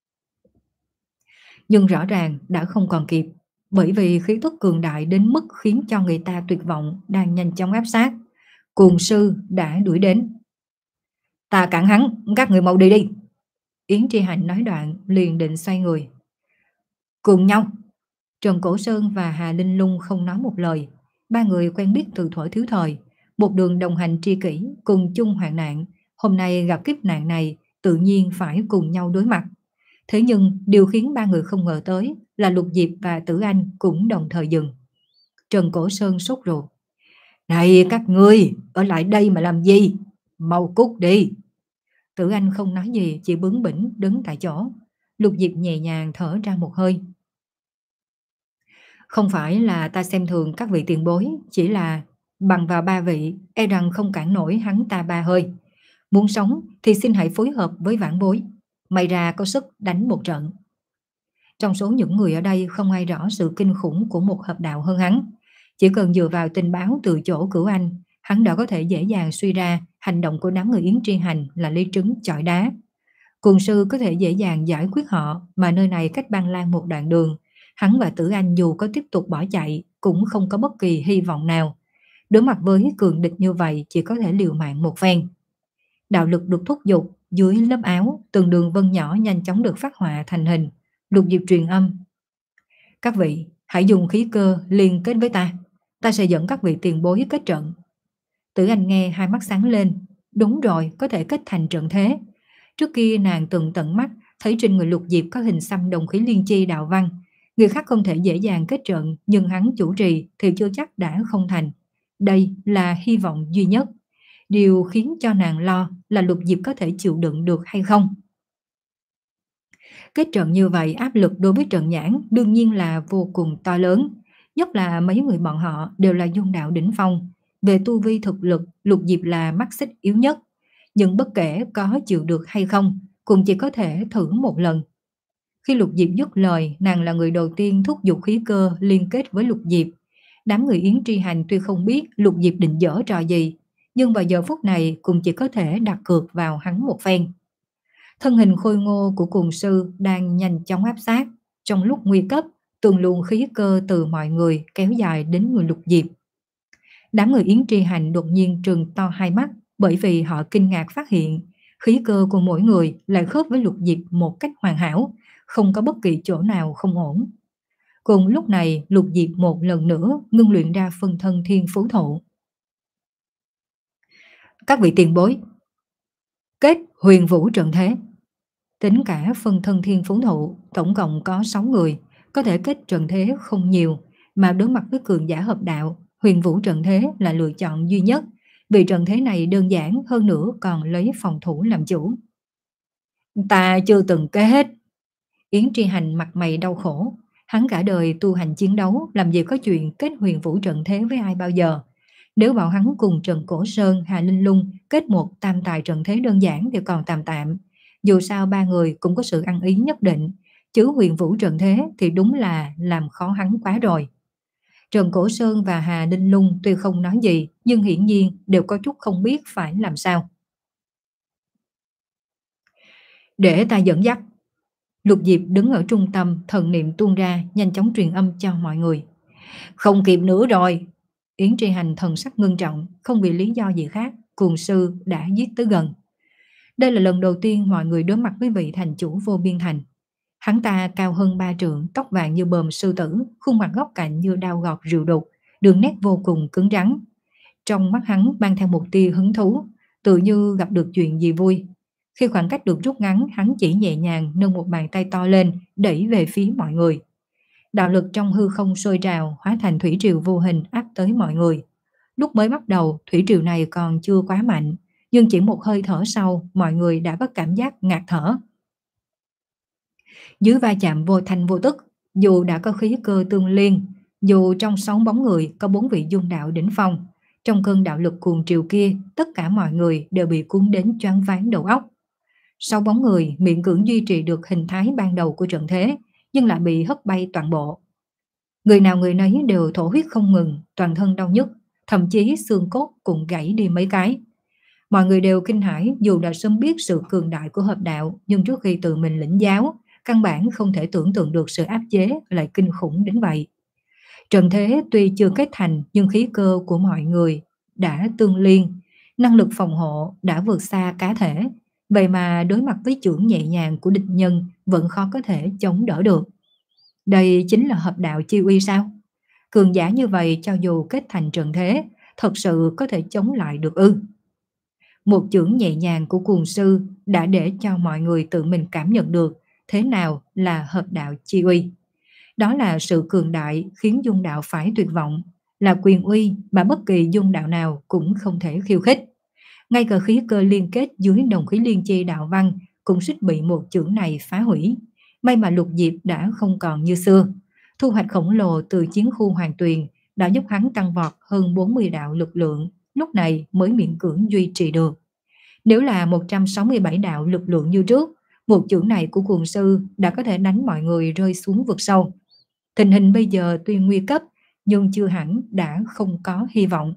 Nhưng rõ ràng đã không còn kịp, bởi vì khí tức cường đại đến mức khiến cho người ta tuyệt vọng đang nhanh chóng áp sát. Cuồng sư đã đuổi đến. Ta cản hắn, các người mau đi đi. Yến Tri Hạnh nói đoạn liền định xoay người. Cùng nhau. Trần Cổ Sơn và Hà Linh Lung không nói một lời. Ba người quen biết từ thuở thiếu thời, một đường đồng hành tri kỷ, cùng chung hoạn nạn. Hôm nay gặp kiếp nạn này, tự nhiên phải cùng nhau đối mặt. Thế nhưng điều khiến ba người không ngờ tới là Lục Diệp và Tử Anh cũng đồng thời dừng. Trần Cổ Sơn sốt ruột. Này các ngươi, ở lại đây mà làm gì? Mau cút đi. Tử Anh không nói gì, chỉ bướng bỉnh đứng tại chỗ. Lục Diệp nhẹ nhàng thở ra một hơi. Không phải là ta xem thường các vị tiền bối, chỉ là bằng vào ba vị, e rằng không cản nổi hắn ta ba hơi. Muốn sống thì xin hãy phối hợp với vãn bối, may ra có sức đánh một trận. Trong số những người ở đây không ai rõ sự kinh khủng của một hợp đạo hơn hắn. Chỉ cần dựa vào tình báo từ chỗ Cửu Anh, hắn đã có thể dễ dàng suy ra hành động của đám người Yến Tri Hành là lấy trứng chọi đá. Cuồng sư có thể dễ dàng giải quyết họ, mà nơi này cách Băng Lan một đoạn đường. Hắn và Tử Anh dù có tiếp tục bỏ chạy cũng không có bất kỳ hy vọng nào. Đối mặt với cường địch như vậy chỉ có thể liều mạng một phen. Đạo lực được thúc giục, dưới lớp áo từng đường vân nhỏ nhanh chóng được phát họa thành hình. Lục Diệp truyền âm. Các vị hãy dùng khí cơ liên kết với ta, ta sẽ dẫn các vị tiền bối kết trận. Tử Anh nghe hai mắt sáng lên. Đúng rồi, có thể kết thành trận thế. Trước kia nàng từng tận mắt thấy trên người Lục Diệp có hình xăm đồng khí liên chi đạo văn. Người khác không thể dễ dàng kết trận, nhưng hắn chủ trì thì chưa chắc đã không thành. Đây là hy vọng duy nhất. Điều khiến cho nàng lo là Lục Diệp có thể chịu đựng được hay không. Kết trận như vậy áp lực đối với Trận Nhãn đương nhiên là vô cùng to lớn. Nhất là mấy người bọn họ đều là dung đạo đỉnh phong. Về tu vi thực lực, Lục Diệp là mắt xích yếu nhất. Nhưng bất kể có chịu được hay không, cũng chỉ có thể thử một lần. Khi Lục Diệp dứt lời, nàng là người đầu tiên thúc giục khí cơ liên kết với Lục Diệp. Đám người Yến Tri Hành tuy không biết Lục Diệp định dở trò gì, nhưng vào giờ phút này cũng chỉ có thể đặt cược vào hắn một phen. Thân hình khôi ngô của cuồng sư đang nhanh chóng áp sát. Trong lúc nguy cấp, từng luồng khí cơ từ mọi người kéo dài đến người Lục Diệp. Đám người Yến Tri Hành đột nhiên trừng to hai mắt, bởi vì họ kinh ngạc phát hiện khí cơ của mỗi người lại khớp với Lục Diệp một cách hoàn hảo, không có bất kỳ chỗ nào không ổn. Cùng lúc này, Lục Diệp một lần nữa ngưng luyện ra phân thân thiên phú thụ. Các vị tiền bối, kết huyền vũ trận thế. Tính cả phân thân thiên phú thụ, tổng cộng có sáu người, có thể kết trận thế không nhiều, mà đối mặt với cường giả hợp đạo, huyền vũ trận thế là lựa chọn duy nhất, vì trận thế này đơn giản hơn nữa còn lấy phòng thủ làm chủ. Ta chưa từng kết. Yến Tri Hành mặt mày đau khổ, hắn cả đời tu hành chiến đấu, làm gì có chuyện kết huyền vũ trận thế với ai bao giờ. Nếu bảo hắn cùng Trần Cổ Sơn, Hà Linh Lung kết một tam tài trận thế đơn giản thì còn tạm tạm, dù sao ba người cũng có sự ăn ý nhất định, chứ huyền vũ trận thế thì đúng là làm khó hắn quá rồi. Trần Cổ Sơn và Hà Linh Lung tuy không nói gì, nhưng hiển nhiên đều có chút không biết phải làm sao. Để ta dẫn dắt. Lục Diệp đứng ở trung tâm, thần niệm tuôn ra, nhanh chóng truyền âm cho mọi người. Không kịp nữa rồi. Yến Tri Hành thần sắc ngưng trọng, không vì lý do gì khác, cuồng sư đã giết tới gần. Đây là lần đầu tiên mọi người đối mặt với vị thành chủ vô biên thành. Hắn ta cao hơn ba trượng, tóc vàng như bờm sư tử, khuôn mặt góc cạnh như đao gọt rượu đục, đường nét vô cùng cứng rắn. Trong mắt hắn mang theo một tia hứng thú, tự như gặp được chuyện gì vui. Khi khoảng cách được rút ngắn, hắn chỉ nhẹ nhàng nâng một bàn tay to lên, đẩy về phía mọi người. Đạo lực trong hư không sôi trào, hóa thành thủy triều vô hình áp tới mọi người. Lúc mới bắt đầu, thủy triều này còn chưa quá mạnh, nhưng chỉ một hơi thở sau, mọi người đã có cảm giác ngạt thở. Dưới va chạm vô thanh vô tức, dù đã có khí cơ tương liên, dù trong sáu bóng người có bốn vị dung đạo đỉnh phong, trong cơn đạo lực cuồng triều kia, tất cả mọi người đều bị cuốn đến choáng váng đầu óc. Sáu bóng người miễn cưỡng duy trì được hình thái ban đầu của trận thế, nhưng lại bị hất bay toàn bộ. Người nào người nấy đều thổ huyết không ngừng, toàn thân đau nhức, thậm chí xương cốt cũng gãy đi mấy cái. Mọi người đều kinh hãi, dù đã sớm biết sự cường đại của hợp đạo, nhưng trước khi tự mình lĩnh giáo, căn bản không thể tưởng tượng được sự áp chế lại kinh khủng đến vậy. Trận thế tuy chưa kết thành, nhưng khí cơ của mọi người đã tương liên, năng lực phòng hộ đã vượt xa cá thể. Vậy mà đối mặt với chưởng nhẹ nhàng của địch nhân vẫn khó có thể chống đỡ được. Đây chính là hợp đạo chi uy sao? Cường giả như vậy cho dù kết thành trận thế, thật sự có thể chống lại được ư? Một chưởng nhẹ nhàng của cuồng sư đã để cho mọi người tự mình cảm nhận được thế nào là hợp đạo chi uy. Đó là sự cường đại khiến dung đạo phải tuyệt vọng, là quyền uy mà bất kỳ dung đạo nào cũng không thể khiêu khích. Ngay cả khí cơ liên kết dưới đồng khí liên chi đạo văn cũng suýt bị một chưởng này phá hủy. May mà Lục Diệp đã không còn như xưa. Thu hoạch khổng lồ từ chiến khu Hoàng Tuyền đã giúp hắn tăng vọt hơn bốn mươi đạo lực lượng, lúc này mới miễn cưỡng duy trì được. Nếu là một trăm sáu mươi bảy đạo lực lượng như trước, một chưởng này của cuồng sư đã có thể đánh mọi người rơi xuống vực sâu. Tình hình bây giờ tuy nguy cấp, nhưng chưa hẳn đã không có hy vọng.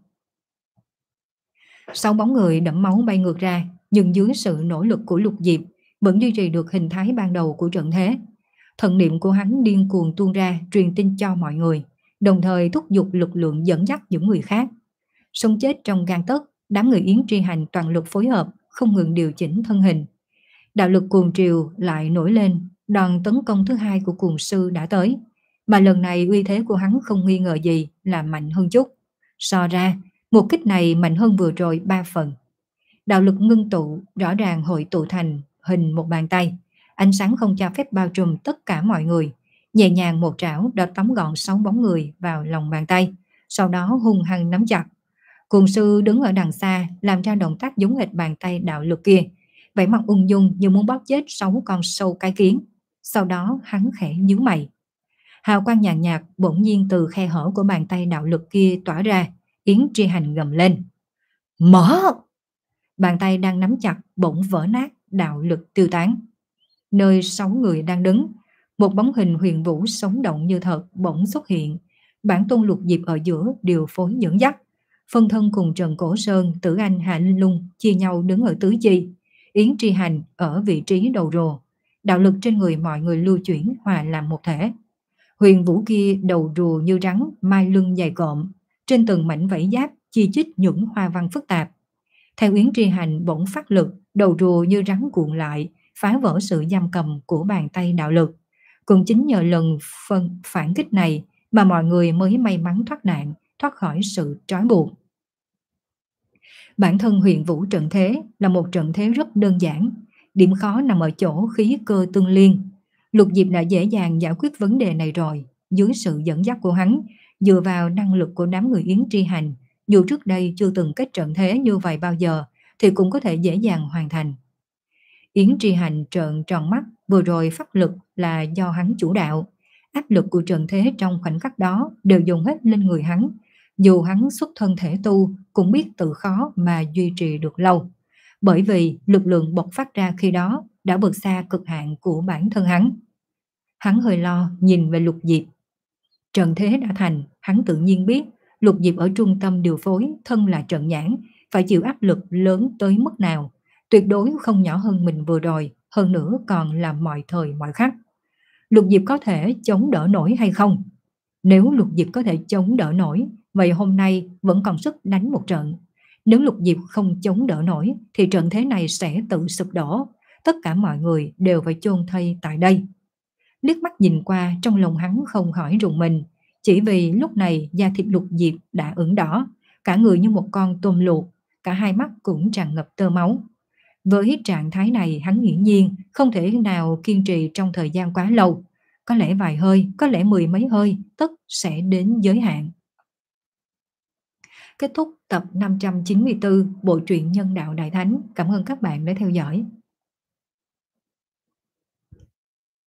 Sáu bóng người đẫm máu bay ngược ra, nhưng dưới sự nỗ lực của Lục Diệp vẫn duy trì được hình thái ban đầu của trận thế. Thần niệm của hắn điên cuồng tuôn ra, truyền tin cho mọi người, đồng thời thúc giục lực lượng dẫn dắt những người khác. Sống chết trong gang tấc, đám người Yến Tri Hành toàn lực phối hợp, không ngừng điều chỉnh thân hình. Đạo lực cuồng triều lại nổi lên, đòn tấn công thứ hai của cuồng sư đã tới, mà lần này uy thế của hắn không nghi ngờ gì là mạnh hơn chút. So ra, một kích này mạnh hơn vừa rồi ba phần. Đạo lực ngưng tụ rõ ràng hội tụ thành hình một bàn tay, ánh sáng không cho phép bao trùm tất cả mọi người. Nhẹ nhàng một trảo đã tóm gọn sáu bóng người vào lòng bàn tay, sau đó hung hăng nắm chặt. Cuồng sư đứng ở đằng xa làm ra động tác giống hệt bàn tay đạo lực kia, vẻ mặt ung dung như muốn bóp chết sáu con sâu cái kiến. Sau đó hắn khẽ nhíu mày. Hào quang nhàn nhạt, nhạt bỗng nhiên từ khe hở của bàn tay đạo lực kia tỏa ra. Yến Tri Hành gầm lên. Mở! Bàn tay đang nắm chặt bỗng vỡ nát, đạo lực tiêu tán. Nơi sáu người đang đứng, một bóng hình huyền vũ sống động như thật bỗng xuất hiện. Bản tôn Lục Diệp ở giữa điều phối dẫn dắt. Phân thân cùng Trần Cổ Sơn, Tử Anh, Hạ Linh Lung chia nhau đứng ở tứ chi. Yến Tri Hành ở vị trí đầu rồ. Đạo lực trên người mọi người lưu chuyển hòa làm một thể. Huyền vũ kia đầu rùa như rắn, mai lưng dày cộm, trên từng mảnh vảy giáp chi chít những hoa văn phức tạp. Theo Yến Tri Hành bỗng phát lực, đầu rùa như rắn cuộn lại, phá vỡ sự giam cầm của bàn tay đạo lực. Cũng chính nhờ lần phân phản kích này mà mọi người mới may mắn thoát nạn, thoát khỏi sự trói buộc. Bản thân huyền vũ trận thế là một trận thế rất đơn giản, điểm khó nằm ở chỗ khí cơ tương liên. Lục Diệp đã dễ dàng giải quyết vấn đề này rồi, dưới sự dẫn dắt của hắn, dựa vào năng lực của đám người Yến Tri Hành, dù trước đây chưa từng kết trận thế như vậy bao giờ, thì cũng có thể dễ dàng hoàn thành. Yến Tri Hành trợn tròn mắt, vừa rồi pháp lực là do hắn chủ đạo, áp lực của trận thế trong khoảnh khắc đó đều dùng hết lên người hắn. Dù hắn xuất thân thể tu, cũng biết tự khó mà duy trì được lâu, bởi vì lực lượng bộc phát ra khi đó đã vượt xa cực hạn của bản thân hắn. Hắn hơi lo nhìn về Lục Diệp. Trận thế đã thành, hắn tự nhiên biết Lục Diệp ở trung tâm điều phối, thân là trận nhãn, phải chịu áp lực lớn tới mức nào, tuyệt đối không nhỏ hơn mình vừa rồi, hơn nữa còn là mọi thời mọi khắc. Lục Diệp có thể chống đỡ nổi hay không? Nếu Lục Diệp có thể chống đỡ nổi, vậy hôm nay vẫn còn sức đánh một trận. Nếu Lục Diệp không chống đỡ nổi, thì trận thế này sẽ tự sụp đổ, tất cả mọi người đều phải chôn thây tại đây. Liếc mắt nhìn qua, trong lòng hắn không khỏi rùng mình, chỉ vì lúc này da thịt Lục Diệp đã ửng đỏ, cả người như một con tôm luộc, cả hai mắt cũng tràn ngập tơ máu. Với trạng thái này, hắn nghiễm nhiên không thể nào kiên trì trong thời gian quá lâu, có lẽ vài hơi, có lẽ mười mấy hơi, tất sẽ đến giới hạn. Kết thúc tập năm trăm chín mươi tư bộ truyện Nhân đạo Đại Thánh. Cảm ơn các bạn đã theo dõi.